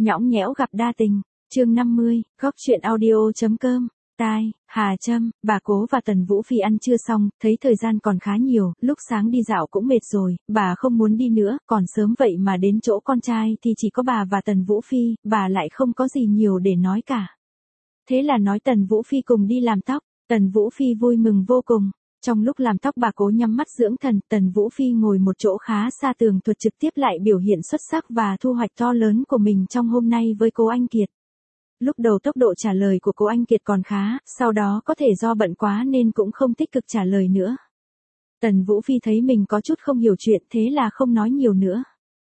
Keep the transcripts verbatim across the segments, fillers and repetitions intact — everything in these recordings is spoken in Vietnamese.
Nhõng nhẽo gặp đa tình, chương năm mươi, góc chuyện audio.com, tai, Hà Trâm, bà Cố và Tần Vũ Phi ăn trưa xong, thấy thời gian còn khá nhiều, lúc sáng đi dạo cũng mệt rồi, bà không muốn đi nữa, còn sớm vậy mà đến chỗ con trai thì chỉ có bà và Tần Vũ Phi, bà lại không có gì nhiều để nói cả. Thế là nói Tần Vũ Phi cùng đi làm tóc, Tần Vũ Phi vui mừng vô cùng. Trong lúc làm tóc bà Cố nhắm mắt dưỡng thần, Tần Vũ Phi ngồi một chỗ khá xa tường thuật trực tiếp lại biểu hiện xuất sắc và thu hoạch to lớn của mình trong hôm nay với Cố Anh Kiệt. Lúc đầu tốc độ trả lời của Cố Anh Kiệt còn khá, sau đó có thể do bận quá nên cũng không tích cực trả lời nữa. Tần Vũ Phi thấy mình có chút không hiểu chuyện thế là không nói nhiều nữa.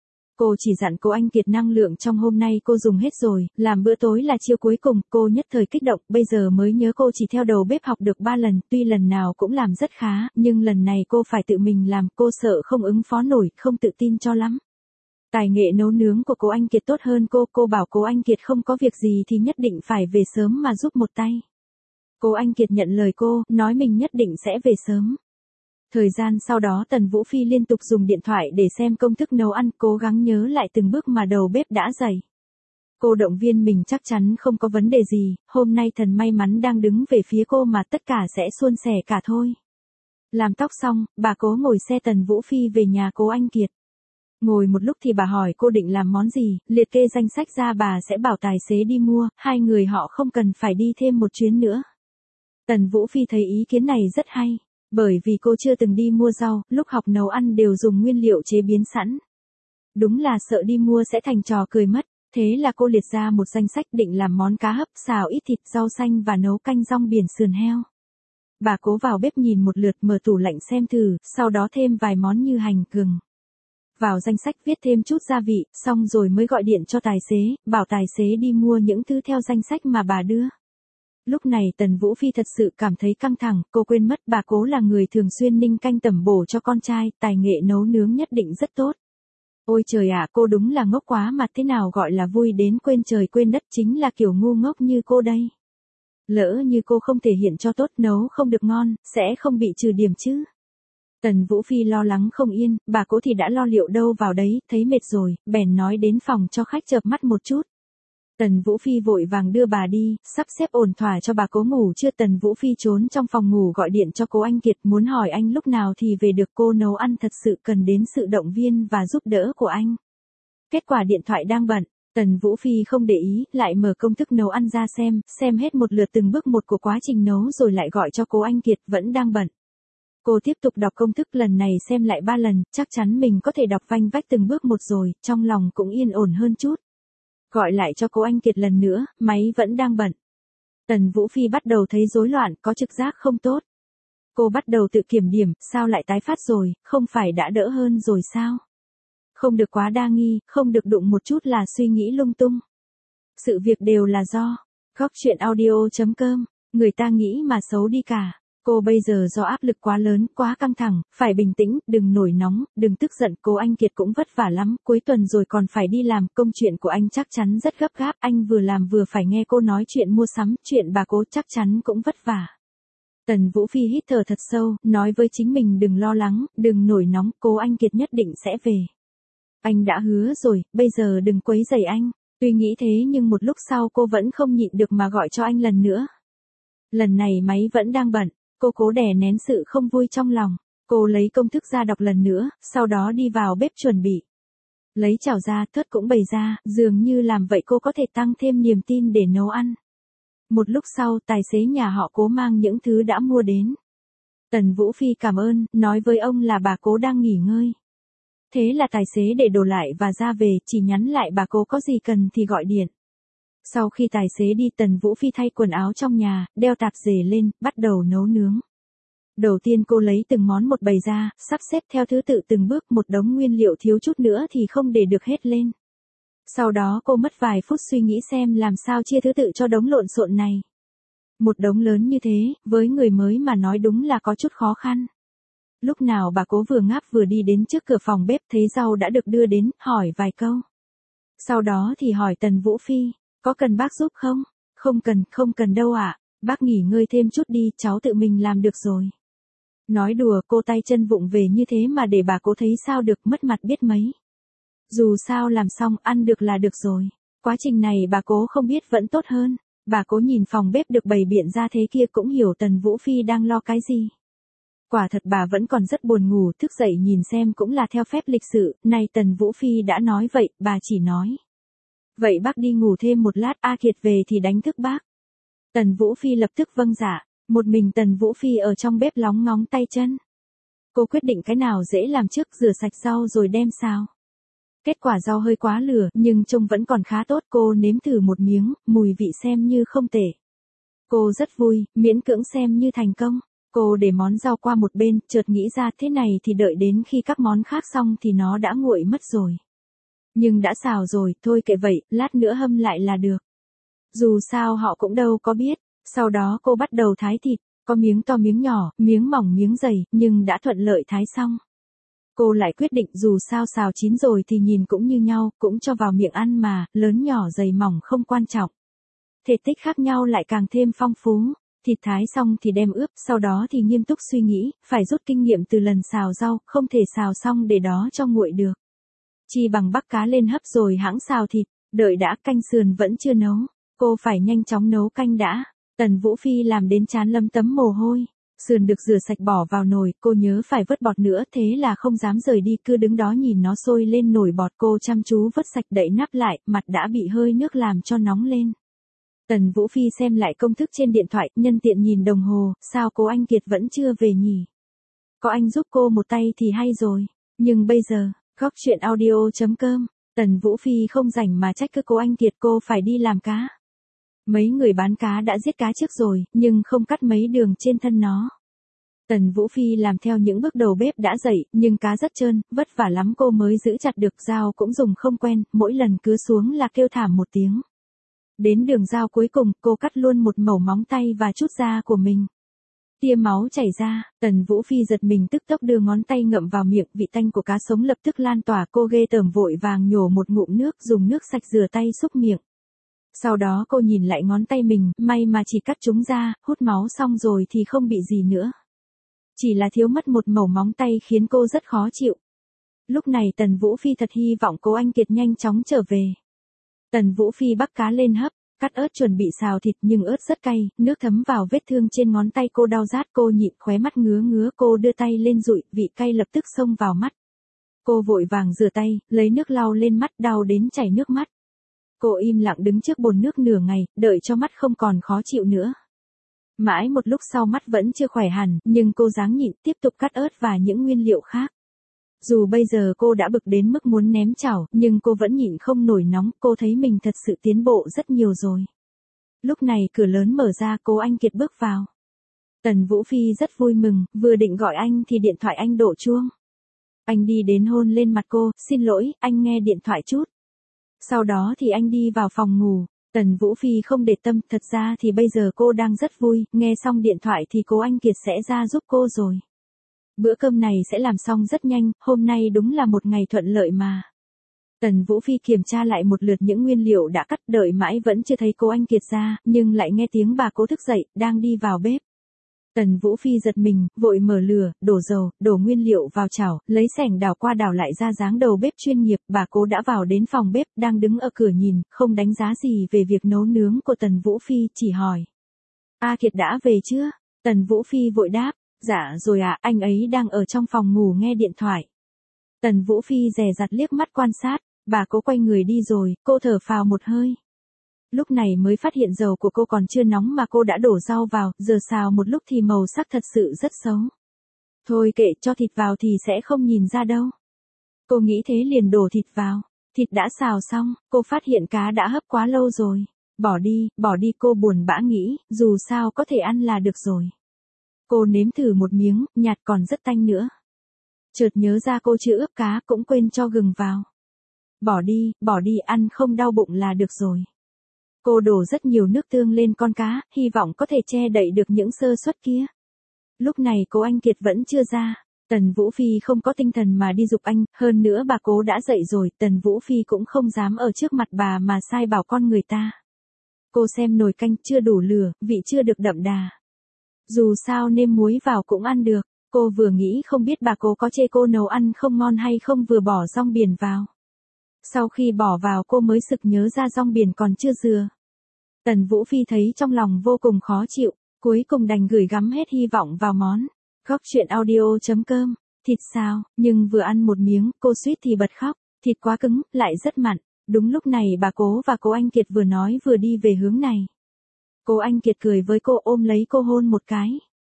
Cô chỉ dặn Cố Anh Kiệt năng lượng trong hôm nay cô dùng hết rồi, làm bữa tối là chiêu cuối cùng, cô nhất thời kích động, bây giờ mới nhớ cô chỉ theo đầu bếp học được ba lần, tuy lần nào cũng làm rất khá, nhưng lần này cô phải tự mình làm, cô sợ không ứng phó nổi, không tự tin cho lắm. Tài nghệ nấu nướng của Cố Anh Kiệt tốt hơn cô, cô bảo Cố Anh Kiệt không có việc gì thì nhất định phải về sớm mà giúp một tay. Cố Anh Kiệt nhận lời cô, nói mình nhất định sẽ về sớm. Thời gian sau đó Tần Vũ Phi liên tục dùng điện thoại để xem công thức nấu ăn, cố gắng nhớ lại từng bước mà đầu bếp đã dạy. Cô động viên mình chắc chắn không có vấn đề gì, hôm nay thần may mắn đang đứng về phía cô mà tất cả sẽ suôn sẻ cả thôi. Làm tóc xong, bà Cố ngồi xe Tần Vũ Phi về nhà Cố Anh Kiệt. Ngồi một lúc thì bà hỏi cô định làm món gì, liệt kê danh sách ra bà sẽ bảo tài xế đi mua, hai người họ không cần phải đi thêm một chuyến nữa. Tần Vũ Phi thấy ý kiến này rất hay. Bởi vì cô chưa từng đi mua rau, lúc học nấu ăn đều dùng nguyên liệu chế biến sẵn. Đúng là sợ đi mua sẽ thành trò cười mất, thế là cô liệt ra một danh sách định làm món cá hấp, xào ít thịt, rau xanh và nấu canh rong biển sườn heo. Bà Cố vào bếp nhìn một lượt, mở tủ lạnh xem thử, sau đó thêm vài món như hành, gừng. Vào danh sách viết thêm chút gia vị, xong rồi mới gọi điện cho tài xế, bảo tài xế đi mua những thứ theo danh sách mà bà đưa. Lúc này Tần Vũ Phi thật sự cảm thấy căng thẳng, cô quên mất bà Cố là người thường xuyên ninh canh tẩm bổ cho con trai, tài nghệ nấu nướng nhất định rất tốt. Ôi trời ạ, cô đúng là ngốc quá mà, thế nào gọi là vui đến quên trời quên đất, chính là kiểu ngu ngốc như cô đây. Lỡ như cô không thể hiện cho tốt, nấu không được ngon, sẽ không bị trừ điểm chứ. Tần Vũ Phi lo lắng không yên, bà Cố thì đã lo liệu đâu vào đấy, thấy mệt rồi, bèn nói đến phòng cho khách chợp mắt một chút. Tần Vũ Phi vội vàng đưa bà đi, sắp xếp ổn thỏa cho bà Cố ngủ trưa. Tần Vũ Phi trốn trong phòng ngủ gọi điện cho Cố Anh Kiệt, muốn hỏi anh lúc nào thì về được, cô nấu ăn thật sự cần đến sự động viên và giúp đỡ của anh. Kết quả điện thoại đang bận, Tần Vũ Phi không để ý, lại mở công thức nấu ăn ra xem, xem hết một lượt từng bước một của quá trình nấu rồi lại gọi cho Cố Anh Kiệt, vẫn đang bận. Cô tiếp tục đọc công thức, lần này xem lại ba lần, chắc chắn mình có thể đọc vanh vách từng bước một rồi, trong lòng cũng yên ổn hơn chút. Gọi lại cho Cố Anh Kiệt lần nữa, máy vẫn đang bận. Tần Vũ Phi bắt đầu thấy rối loạn, có trực giác không tốt. Cô bắt đầu tự kiểm điểm, sao lại tái phát rồi, không phải đã đỡ hơn rồi sao? Không được quá đa nghi, không được đụng một chút là suy nghĩ lung tung. Sự việc đều là do góc chuyện audio.com, người ta nghĩ mà xấu đi cả. Cô bây giờ do áp lực quá lớn, quá căng thẳng, phải bình tĩnh, đừng nổi nóng, đừng tức giận. Cố Anh Kiệt cũng vất vả lắm, cuối tuần rồi còn phải đi làm, công chuyện của anh chắc chắn rất gấp gáp, anh vừa làm vừa phải nghe cô nói chuyện mua sắm, chuyện bà Cố chắc chắn cũng vất vả. Tần Vũ Phi hít thở thật sâu, nói với chính mình đừng lo lắng, đừng nổi nóng, Cố Anh Kiệt nhất định sẽ về. Anh đã hứa rồi, bây giờ đừng quấy rầy anh. Tuy nghĩ thế nhưng một lúc sau cô vẫn không nhịn được mà gọi cho anh lần nữa. Lần này máy vẫn đang bận. Cô cố đè nén sự không vui trong lòng, cô lấy công thức ra đọc lần nữa, sau đó đi vào bếp chuẩn bị. Lấy chảo ra, thớt cũng bày ra, dường như làm vậy cô có thể tăng thêm niềm tin để nấu ăn. Một lúc sau, tài xế nhà họ Cố mang những thứ đã mua đến. Tần Vũ Phi cảm ơn, nói với ông là bà Cố đang nghỉ ngơi. Thế là tài xế để đồ lại và ra về, chỉ nhắn lại bà Cố có gì cần thì gọi điện. Sau khi tài xế đi, Tần Vũ Phi thay quần áo trong nhà, đeo tạp dề lên, bắt đầu nấu nướng. Đầu tiên cô lấy từng món một bày ra, sắp xếp theo thứ tự từng bước, một đống nguyên liệu thiếu chút nữa thì không để được hết lên. Sau đó cô mất vài phút suy nghĩ xem làm sao chia thứ tự cho đống lộn xộn này. Một đống lớn như thế, với người mới mà nói đúng là có chút khó khăn. Lúc nào bà Cố vừa ngáp vừa đi đến trước cửa phòng bếp thấy rau đã được đưa đến, hỏi vài câu. Sau đó thì hỏi Tần Vũ Phi. Có cần bác giúp không? Không cần, không cần đâu ạ. Bác nghỉ ngơi thêm chút đi, cháu tự mình làm được rồi. Nói đùa, cô tay chân vụng về như thế mà để bà Cố thấy sao được, mất mặt biết mấy. Dù sao làm xong, ăn được là được rồi. Quá trình này bà cố không biết vẫn tốt hơn, bà cố nhìn phòng bếp được bày biện ra thế kia cũng hiểu Tần Vũ Phi đang lo cái gì. Quả thật bà vẫn còn rất buồn ngủ, thức dậy nhìn xem cũng là theo phép lịch sự, này Tần Vũ Phi đã nói vậy, bà chỉ nói. Vậy bác đi ngủ thêm một lát, A Kiệt về thì đánh thức bác. Tần Vũ Phi lập tức vâng dạ, một mình Tần Vũ Phi ở trong bếp lóng ngóng tay chân. Cô quyết định cái nào dễ làm trước, rửa sạch rau rồi đem xào. Kết quả rau hơi quá lửa, nhưng trông vẫn còn khá tốt, cô nếm thử một miếng, mùi vị xem như không tệ. Cô rất vui, miễn cưỡng xem như thành công. Cô để món rau qua một bên, chợt nghĩ ra thế này thì đợi đến khi các món khác xong thì nó đã nguội mất rồi. Nhưng đã xào rồi, thôi kệ vậy, lát nữa hâm lại là được. Dù sao họ cũng đâu có biết. Sau đó cô bắt đầu thái thịt, có miếng to miếng nhỏ, miếng mỏng miếng dày, nhưng đã thuận lợi thái xong. Cô lại quyết định dù sao xào chín rồi thì nhìn cũng như nhau, cũng cho vào miệng ăn mà, lớn nhỏ dày mỏng không quan trọng. Thể tích khác nhau lại càng thêm phong phú. Thịt thái xong thì đem ướp, sau đó thì nghiêm túc suy nghĩ, phải rút kinh nghiệm từ lần xào rau, không thể xào xong để đó cho nguội được. Chi bằng bắc cá lên hấp rồi hãng xào thịt, đợi đã, canh sườn vẫn chưa nấu, cô phải nhanh chóng nấu canh đã. Tần Vũ Phi làm đến trán lấm tấm mồ hôi, sườn được rửa sạch bỏ vào nồi, cô nhớ phải vớt bọt nữa, thế là không dám rời đi, cứ đứng đó nhìn nó sôi lên nổi bọt, cô chăm chú vớt sạch đậy nắp lại, mặt đã bị hơi nước làm cho nóng lên. Tần Vũ Phi xem lại công thức trên điện thoại, nhân tiện nhìn đồng hồ, sao cô anh Kiệt vẫn chưa về nhỉ? Có anh giúp cô một tay thì hay rồi, nhưng bây giờ, góc chuyện audio chấm com, Tần Vũ Phi không rảnh mà trách cứ cô anh Kiệt, cô phải đi làm cá. Mấy người bán cá đã giết cá trước rồi, nhưng không cắt mấy đường trên thân nó. Tần Vũ Phi làm theo những bước đầu bếp đã dạy, nhưng cá rất trơn, vất vả lắm cô mới giữ chặt được, dao cũng dùng không quen, mỗi lần cứ xuống là kêu thảm một tiếng. Đến đường dao cuối cùng, cô cắt luôn một mẩu móng tay và chút da của mình. Tia máu chảy ra, Tần Vũ Phi giật mình tức tốc đưa ngón tay ngậm vào miệng, vị tanh của cá sống lập tức lan tỏa, cô ghê tởm vội vàng nhổ một ngụm nước, dùng nước sạch rửa tay xúc miệng. Sau đó cô nhìn lại ngón tay mình, may mà chỉ cắt chúng ra, hút máu xong rồi thì không bị gì nữa. Chỉ là thiếu mất một mẩu móng tay khiến cô rất khó chịu. Lúc này Tần Vũ Phi thật hy vọng cô anh Kiệt nhanh chóng trở về. Tần Vũ Phi bắc cá lên hấp, cắt ớt chuẩn bị xào thịt nhưng ớt rất cay, nước thấm vào vết thương trên ngón tay cô đau rát, cô nhịn, khóe mắt ngứa ngứa, cô đưa tay lên dụi, vị cay lập tức xông vào mắt. Cô vội vàng rửa tay, lấy nước lau lên mắt, đau đến chảy nước mắt. Cô im lặng đứng trước bồn nước nửa ngày, đợi cho mắt không còn khó chịu nữa. Mãi một lúc sau mắt vẫn chưa khỏe hẳn, nhưng cô ráng nhịn, tiếp tục cắt ớt và những nguyên liệu khác. Dù bây giờ cô đã bực đến mức muốn ném chảo, nhưng cô vẫn nhịn không nổi nóng, cô thấy mình thật sự tiến bộ rất nhiều rồi. Lúc này cửa lớn mở ra, cô anh Kiệt bước vào. Tần Vũ Phi rất vui mừng, vừa định gọi anh thì điện thoại anh đổ chuông. Anh đi đến hôn lên mặt cô, xin lỗi, anh nghe điện thoại chút. Sau đó thì anh đi vào phòng ngủ. Tần Vũ Phi không để tâm, thật ra thì bây giờ cô đang rất vui, nghe xong điện thoại thì cô anh Kiệt sẽ ra giúp cô rồi. Bữa cơm này sẽ làm xong rất nhanh, hôm nay đúng là một ngày thuận lợi mà. Tần Vũ Phi kiểm tra lại một lượt những nguyên liệu đã cắt, đợi mãi vẫn chưa thấy cô anh Kiệt ra, nhưng lại nghe tiếng bà cố thức dậy, đang đi vào bếp. Tần Vũ Phi giật mình, vội mở lửa, đổ dầu, đổ nguyên liệu vào chảo, lấy xẻng đào qua đào lại ra dáng đầu bếp chuyên nghiệp, bà cố đã vào đến phòng bếp, đang đứng ở cửa nhìn, không đánh giá gì về việc nấu nướng của Tần Vũ Phi, chỉ hỏi. A Kiệt đã về chưa? Tần Vũ Phi vội đáp, dạ rồi ạ, à, anh ấy đang ở trong phòng ngủ nghe điện thoại. Tần Vũ Phi dè dặt liếc mắt quan sát, bà cố quay người đi rồi, cô thở phào một hơi. Lúc này mới phát hiện dầu của cô còn chưa nóng mà cô đã đổ rau vào, giờ xào một lúc thì màu sắc thật sự rất xấu. Thôi kệ, cho thịt vào thì sẽ không nhìn ra đâu. Cô nghĩ thế liền đổ thịt vào. Thịt đã xào xong, cô phát hiện cá đã hấp quá lâu rồi. Bỏ đi, bỏ đi, cô buồn bã nghĩ, dù sao có thể ăn là được rồi. Cô nếm thử một miếng, nhạt còn rất tanh nữa. Chợt nhớ ra cô chưa ướp cá, cũng quên cho gừng vào. Bỏ đi, bỏ đi, ăn không đau bụng là được rồi. Cô đổ rất nhiều nước tương lên con cá, hy vọng có thể che đậy được những sơ suất kia. Lúc này cô anh Kiệt vẫn chưa ra. Tần Vũ Phi không có tinh thần mà đi giục anh, hơn nữa bà cố đã dậy rồi, Tần Vũ Phi cũng không dám ở trước mặt bà mà sai bảo con người ta. Cô xem nồi canh chưa đủ lửa, vị chưa được đậm đà. Dù sao nêm muối vào cũng ăn được, cô vừa nghĩ không biết bà cố có chê cô nấu ăn không ngon hay không vừa bỏ rong biển vào. Sau khi bỏ vào cô mới sực nhớ ra rong biển còn chưa rửa. Tần Vũ Phi thấy trong lòng vô cùng khó chịu, cuối cùng đành gửi gắm hết hy vọng vào món. Góc chuyện audio chấm com, thịt xào, nhưng vừa ăn một miếng, cô suýt thì bật khóc, thịt quá cứng, lại rất mặn. Đúng lúc này bà Cố và cô Anh Kiệt vừa nói vừa đi về hướng này. Cô Anh Kiệt cười với cô, ôm lấy cô hôn một cái.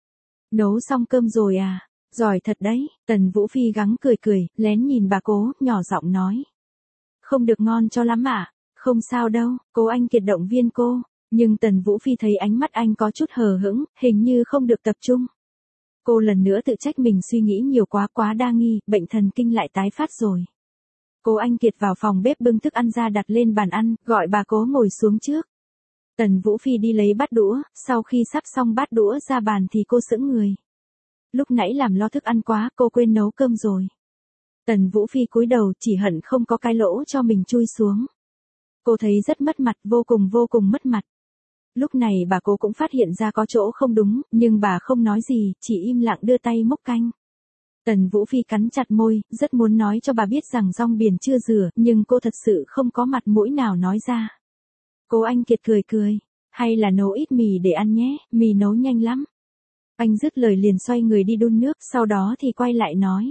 Nấu xong cơm rồi à? Giỏi thật đấy. Tần Vũ Phi gắng cười cười, lén nhìn bà Cố, nhỏ giọng nói. Không được ngon cho lắm ạ. À? Không sao đâu, cô Anh Kiệt động viên cô. Nhưng Tần Vũ Phi thấy ánh mắt anh có chút hờ hững, hình như không được tập trung. Cô lần nữa tự trách mình suy nghĩ nhiều quá quá đa nghi, bệnh thần kinh lại tái phát rồi. Cô Anh Kiệt vào phòng bếp bưng thức ăn ra đặt lên bàn ăn, gọi bà Cố ngồi xuống trước. Tần Vũ Phi đi lấy bát đũa, sau khi sắp xong bát đũa ra bàn thì cô sững người. Lúc nãy làm lo thức ăn quá, cô quên nấu cơm rồi. Tần Vũ Phi cúi đầu, chỉ hận không có cái lỗ cho mình chui xuống. Cô thấy rất mất mặt, vô cùng vô cùng mất mặt. Lúc này bà Cố cũng phát hiện ra có chỗ không đúng, nhưng bà không nói gì, chỉ im lặng đưa tay múc canh. Tần Vũ Phi cắn chặt môi, rất muốn nói cho bà biết rằng rong biển chưa rửa, nhưng cô thật sự không có mặt mũi nào nói ra. Cô Anh Kiệt cười cười, hay là nấu ít mì để ăn nhé, mì nấu nhanh lắm. Anh dứt lời liền xoay người đi đun nước, sau đó thì quay lại nói.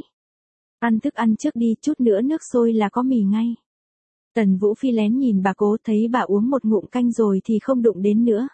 Ăn thức ăn trước đi, chút nữa nước sôi là có mì ngay. Tần Vũ Phi lén nhìn bà Cố, thấy bà uống một ngụm canh rồi thì không đụng đến nữa.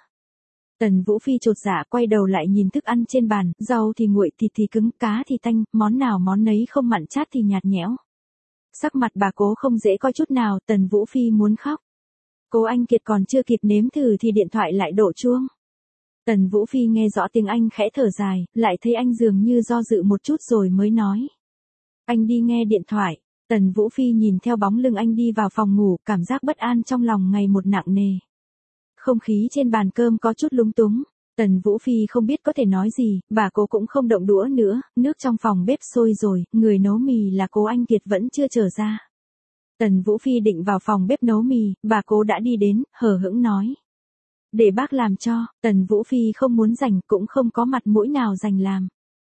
Tần Vũ Phi chột dạ quay đầu lại nhìn thức ăn trên bàn, rau thì nguội, thịt thì cứng, cá thì tanh, món nào món nấy không mặn chát thì nhạt nhẽo. Sắc mặt bà Cố không dễ coi chút nào, Tần Vũ Phi muốn khóc. Cô Anh Kiệt còn chưa kịp nếm thử thì điện thoại lại đổ chuông. Tần Vũ Phi nghe rõ tiếng anh khẽ thở dài, lại thấy anh dường như do dự một chút rồi mới nói. Anh đi nghe điện thoại. Tần Vũ Phi nhìn theo bóng lưng anh đi vào phòng ngủ, cảm giác bất an trong lòng ngày một nặng nề. Không khí trên bàn cơm có chút lúng túng. Tần Vũ Phi không biết có thể nói gì, bà Cố cũng không động đũa nữa, nước trong phòng bếp sôi rồi, người nấu mì là cô Anh Kiệt vẫn chưa trở ra. Tần Vũ Phi định vào phòng bếp nấu mì, bà Cố đã đi đến, hờ hững nói. Để bác làm cho. Tần Vũ Phi không muốn giành, cũng không có mặt mũi nào giành làm.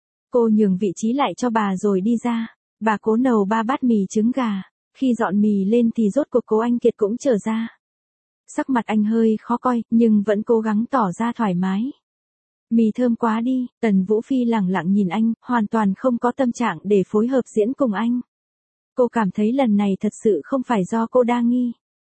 Cô nhường vị trí lại cho bà rồi đi ra. Bà Cố nấu ba bát mì trứng gà. Khi dọn mì lên thì rốt cuộc cô Anh Kiệt cũng trở ra. Sắc mặt anh hơi khó coi, nhưng vẫn cố gắng tỏ ra thoải mái. Mì thơm quá đi. Tần Vũ Phi lẳng lặng nhìn anh, hoàn toàn không có tâm trạng để phối hợp diễn cùng anh. Cô cảm thấy lần này thật sự không phải do cô đa nghi.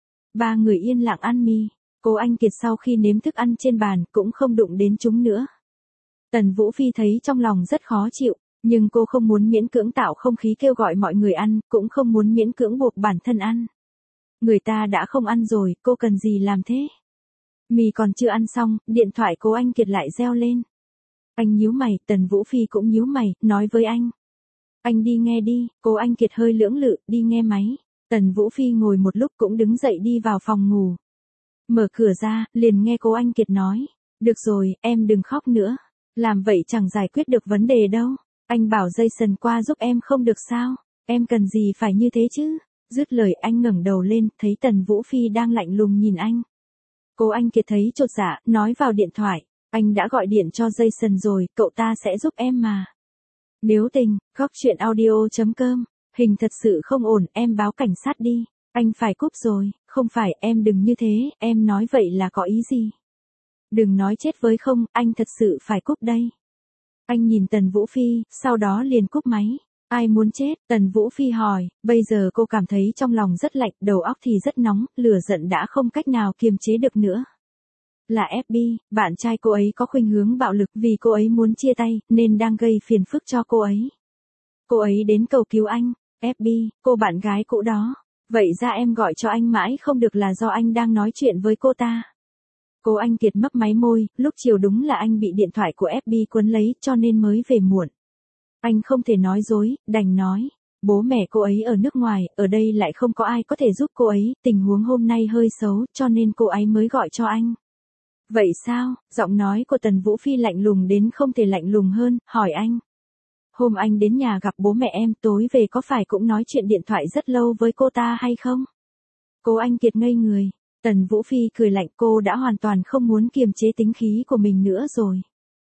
Ba người yên lặng ăn mì. Cô Anh Kiệt sau khi nếm thức ăn trên bàn cũng không đụng đến chúng nữa. Tần Vũ Phi thấy trong lòng rất khó chịu, nhưng cô không muốn miễn cưỡng tạo không khí kêu gọi mọi người ăn, cũng không muốn miễn cưỡng buộc bản thân ăn. Người ta đã không ăn rồi, cô cần gì làm thế? Mì còn chưa ăn xong, điện thoại cô Anh Kiệt lại reo lên. Anh nhíu mày, Tần Vũ Phi cũng nhíu mày, nói với anh. Anh đi nghe đi. Cô Anh Kiệt hơi lưỡng lự, đi nghe máy. Tần Vũ Phi ngồi một lúc cũng đứng dậy đi vào phòng ngủ. Mở cửa ra, liền nghe cô Anh Kiệt nói. Được rồi, em đừng khóc nữa. Làm vậy chẳng giải quyết được vấn đề đâu. Anh bảo Jason qua giúp em không được sao? Em cần gì phải như thế chứ? Dứt lời anh ngẩng đầu lên, thấy Tần Vũ Phi đang lạnh lùng nhìn anh. Cô Anh Kiệt thấy chột dạ, nói vào điện thoại. Anh đã gọi điện cho Jason rồi, cậu ta sẽ giúp em mà. Nếu tình, góc chuyện audio chấm com, hình thật sự không ổn, em báo cảnh sát đi. Anh phải cúp rồi. Không phải, em đừng như thế, em nói vậy là có ý gì? Đừng nói chết với không, anh thật sự phải cúp đây. Anh nhìn Tần Vũ Phi, sau đó liền cúp máy. Ai muốn chết? Tần Vũ Phi hỏi, bây giờ cô cảm thấy trong lòng rất lạnh, đầu óc thì rất nóng, lửa giận đã không cách nào kiềm chế được nữa. Là ép bê, bạn trai cô ấy có khuynh hướng bạo lực vì cô ấy muốn chia tay, nên đang gây phiền phức cho cô ấy. Cô ấy đến cầu cứu anh. ép bê, cô bạn gái cũ đó. Vậy ra em gọi cho anh mãi không được là do anh đang nói chuyện với cô ta. Cô Anh Kiệt mấp máy môi, lúc chiều đúng là anh bị điện thoại của ép bê cuốn lấy cho nên mới về muộn. Anh không thể nói dối, đành nói. Bố mẹ cô ấy ở nước ngoài, ở đây lại không có ai có thể giúp cô ấy, tình huống hôm nay hơi xấu cho nên cô ấy mới gọi cho anh. Vậy sao? Giọng nói của Tần Vũ Phi lạnh lùng đến không thể lạnh lùng hơn, hỏi anh. Hôm anh đến nhà gặp bố mẹ em tối về có phải cũng nói chuyện điện thoại rất lâu với cô ta hay không? Cô Anh Kiệt ngây người. Tần Vũ Phi cười lạnh, cô đã hoàn toàn không muốn kiềm chế tính khí của mình nữa rồi.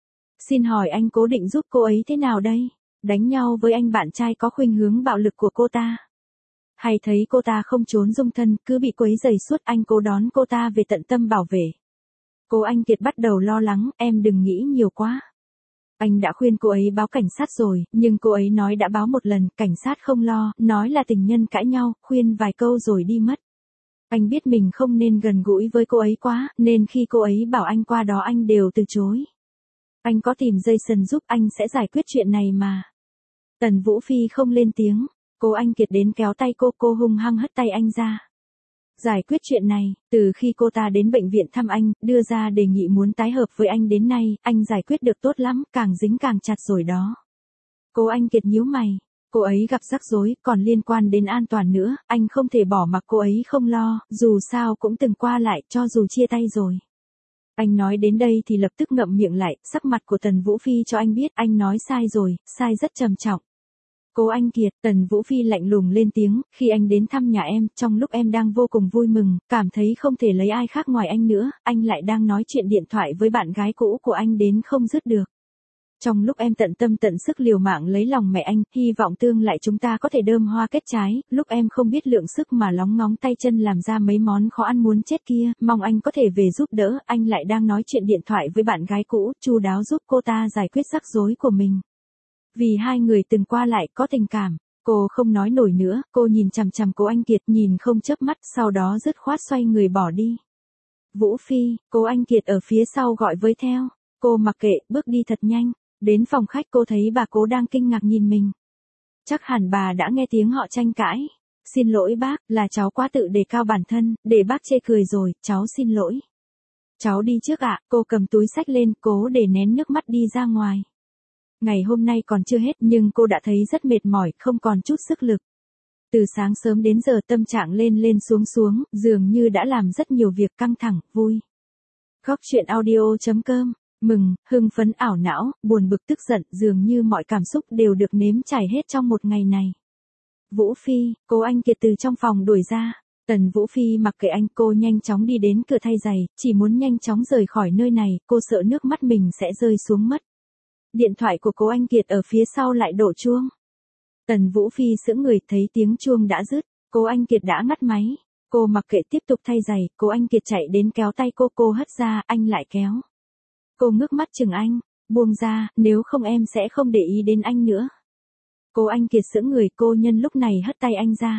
Xin hỏi anh cố định giúp cô ấy thế nào đây? Đánh nhau với anh bạn trai có khuynh hướng bạo lực của cô ta. Hay thấy cô ta không trốn dung thân, cứ bị quấy rầy suốt, anh cố đón cô ta về tận tâm bảo vệ. Cố Anh Kiệt bắt đầu lo lắng, em đừng nghĩ nhiều quá. Anh đã khuyên cô ấy báo cảnh sát rồi, nhưng cô ấy nói đã báo một lần, cảnh sát không lo, nói là tình nhân cãi nhau, khuyên vài câu rồi đi mất. Anh biết mình không nên gần gũi với cô ấy quá, nên khi cô ấy bảo anh qua đó anh đều từ chối. Anh có tìm Jason giúp, anh sẽ giải quyết chuyện này mà. Tần Vũ Phi không lên tiếng, Cố Anh Kiệt đến kéo tay cô, cô hung hăng hất tay anh ra. Giải quyết chuyện này, từ khi cô ta đến bệnh viện thăm anh, đưa ra đề nghị muốn tái hợp với anh đến nay, anh giải quyết được tốt lắm, càng dính càng chặt rồi đó. Cố Anh Kiệt nhíu mày, cô ấy gặp rắc rối, còn liên quan đến an toàn nữa, anh không thể bỏ mặc cô ấy không lo, dù sao cũng từng qua lại, cho dù chia tay rồi. Anh nói đến đây thì lập tức ngậm miệng lại, sắc mặt của Tần Vũ Phi cho anh biết anh nói sai rồi, sai rất trầm trọng. Cố Anh Kiệt, Tần Vũ Phi lạnh lùng lên tiếng, khi anh đến thăm nhà em, trong lúc em đang vô cùng vui mừng, cảm thấy không thể lấy ai khác ngoài anh nữa, anh lại đang nói chuyện điện thoại với bạn gái cũ của anh đến không dứt được. Trong lúc em tận tâm tận sức liều mạng lấy lòng mẹ anh, hy vọng tương lai chúng ta có thể đơm hoa kết trái, lúc em không biết lượng sức mà lóng ngóng tay chân làm ra mấy món khó ăn muốn chết kia, mong anh có thể về giúp đỡ, anh lại đang nói chuyện điện thoại với bạn gái cũ, chu đáo giúp cô ta giải quyết rắc rối của mình. Vì hai người từng qua lại có tình cảm, cô không nói nổi nữa, cô nhìn chằm chằm Cố Anh Kiệt nhìn không chớp mắt, sau đó dứt khoát xoay người bỏ đi. Vũ Phi, Cố Anh Kiệt ở phía sau gọi với theo, cô mặc kệ, bước đi thật nhanh. Đến phòng khách cô thấy bà Cố đang kinh ngạc nhìn mình. Chắc hẳn bà đã nghe tiếng họ tranh cãi. Xin lỗi bác, là cháu quá tự đề cao bản thân, để bác chê cười rồi, cháu xin lỗi. Cháu đi trước ạ, cô cầm túi xách lên, cố để nén nước mắt đi ra ngoài. Ngày hôm nay còn chưa hết nhưng cô đã thấy rất mệt mỏi, không còn chút sức lực. Từ sáng sớm đến giờ tâm trạng lên lên xuống xuống, dường như đã làm rất nhiều việc căng thẳng, vui. Góc chuyện audio chấm com Mừng, hưng phấn ảo não, buồn bực tức giận, dường như mọi cảm xúc đều được nếm trải hết trong một ngày này. Vũ Phi, Cố Anh Kiệt từ trong phòng đuổi ra. Tần Vũ Phi mặc kệ anh, cô nhanh chóng đi đến cửa thay giày, chỉ muốn nhanh chóng rời khỏi nơi này, cô sợ nước mắt mình sẽ rơi xuống mất. Điện thoại của Cố Anh Kiệt ở phía sau lại đổ chuông. Tần Vũ Phi sững người thấy tiếng chuông đã dứt, Cố Anh Kiệt đã ngắt máy. Cô mặc kệ tiếp tục thay giày, Cố Anh Kiệt chạy đến kéo tay cô, cô hất ra, anh lại kéo. Cô ngước mắt chừng anh, buông ra, nếu không em sẽ không để ý đến anh nữa. Cố Anh Kiệt sững người, cô nhân lúc này hất tay anh ra.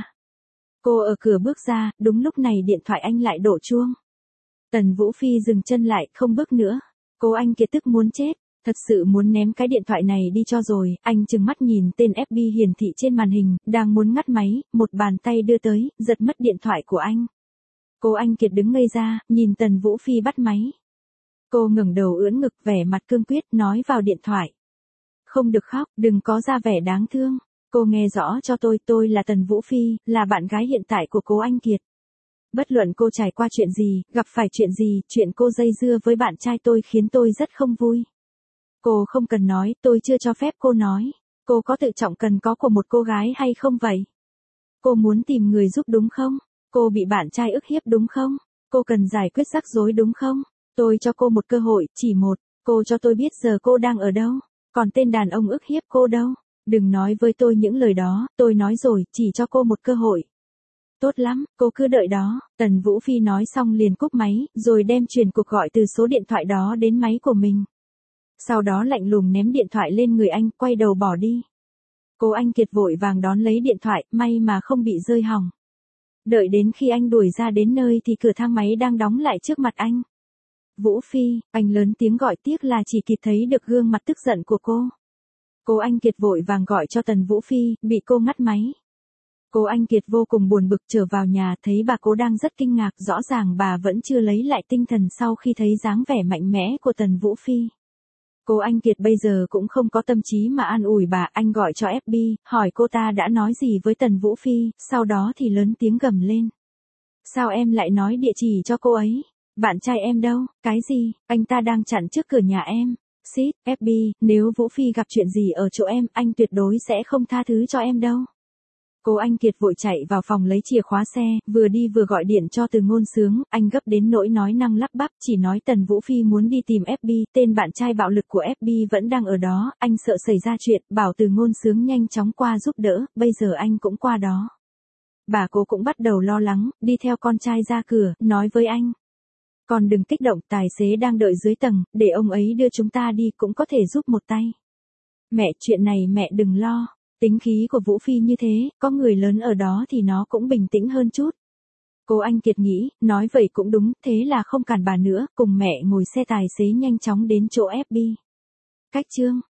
Cô ở cửa bước ra, đúng lúc này điện thoại anh lại đổ chuông. Tần Vũ Phi dừng chân lại, không bước nữa. Cố Anh Kiệt tức muốn chết, thật sự muốn ném cái điện thoại này đi cho rồi, anh trừng mắt nhìn tên ép bê hiển thị trên màn hình, đang muốn ngắt máy, một bàn tay đưa tới, giật mất điện thoại của anh. Cố Anh Kiệt đứng ngây ra, nhìn Tần Vũ Phi bắt máy. Cô ngẩng đầu ưỡn ngực, vẻ mặt cương quyết, nói vào điện thoại. Không được khóc, đừng có ra vẻ đáng thương. Cô nghe rõ cho tôi, tôi là Tần Vũ Phi, là bạn gái hiện tại của Cố Anh Kiệt. Bất luận cô trải qua chuyện gì, gặp phải chuyện gì, chuyện cô dây dưa với bạn trai tôi khiến tôi rất không vui. Cô không cần nói, tôi chưa cho phép cô nói. Cô có tự trọng cần có của một cô gái hay không vậy? Cô muốn tìm người giúp đúng không? Cô bị bạn trai ức hiếp đúng không? Cô cần giải quyết rắc rối đúng không? Tôi cho cô một cơ hội, chỉ một, cô cho tôi biết giờ cô đang ở đâu, còn tên đàn ông ức hiếp cô đâu. Đừng nói với tôi những lời đó, tôi nói rồi, chỉ cho cô một cơ hội. Tốt lắm, cô cứ đợi đó. Tần Vũ Phi nói xong liền cúp máy, rồi đem truyền cuộc gọi từ số điện thoại đó đến máy của mình. Sau đó lạnh lùng ném điện thoại lên người anh, quay đầu bỏ đi. Cố Anh Kiệt vội vàng đón lấy điện thoại, may mà không bị rơi hỏng. Đợi đến khi anh đuổi ra đến nơi thì cửa thang máy đang đóng lại trước mặt anh. Vũ Phi, anh lớn tiếng gọi, tiếc là chỉ kịp thấy được gương mặt tức giận của cô. Cố Anh Kiệt vội vàng gọi cho Tần Vũ Phi, bị cô ngắt máy. Cố Anh Kiệt vô cùng buồn bực trở vào nhà, thấy bà Cố đang rất kinh ngạc, rõ ràng bà vẫn chưa lấy lại tinh thần sau khi thấy dáng vẻ mạnh mẽ của Tần Vũ Phi. Cố Anh Kiệt bây giờ cũng không có tâm trí mà an ủi bà, anh gọi cho ép bê, hỏi cô ta đã nói gì với Tần Vũ Phi, sau đó thì lớn tiếng gầm lên. Sao em lại nói địa chỉ cho cô ấy? Bạn trai em đâu? Cái gì? Anh ta đang chặn trước cửa nhà em. Xít, ép bê, nếu Vũ Phi gặp chuyện gì ở chỗ em, anh tuyệt đối sẽ không tha thứ cho em đâu. Cố Anh Kiệt vội chạy vào phòng lấy chìa khóa xe, vừa đi vừa gọi điện cho Từ Ngôn Sướng, anh gấp đến nỗi nói năng lắp bắp, chỉ nói Tần Vũ Phi muốn đi tìm ép bê, tên bạn trai bạo lực của ép bê vẫn đang ở đó, anh sợ xảy ra chuyện, bảo Từ Ngôn Sướng nhanh chóng qua giúp đỡ, bây giờ anh cũng qua đó. Bà Cố cũng bắt đầu lo lắng, đi theo con trai ra cửa, nói với anh. Con đừng kích động, tài xế đang đợi dưới tầng, để ông ấy đưa chúng ta đi cũng có thể giúp một tay. Mẹ, chuyện này mẹ đừng lo. Tính khí của Vũ Phi như thế, có người lớn ở đó thì nó cũng bình tĩnh hơn chút. Cố Anh Kiệt nghĩ, nói vậy cũng đúng, thế là không cản bà nữa, cùng mẹ ngồi xe tài xế nhanh chóng đến chỗ ép bê. Cách chương